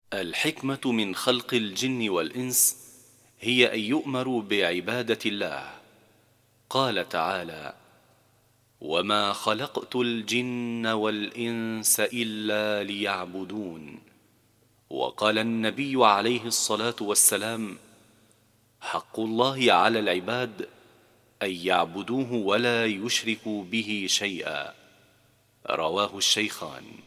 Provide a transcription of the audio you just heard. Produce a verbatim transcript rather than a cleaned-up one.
الحكمة من خلق الجن والإنس هي أن يؤمروا بعبادة الله. قال تعالى: وما خلقت الجن والإنس إلا ليعبدون. وقال النبي عليه الصلاة والسلام: حق الله على العباد أن يعبدوه ولا يشركوا به شيئا. رواه الشيخان.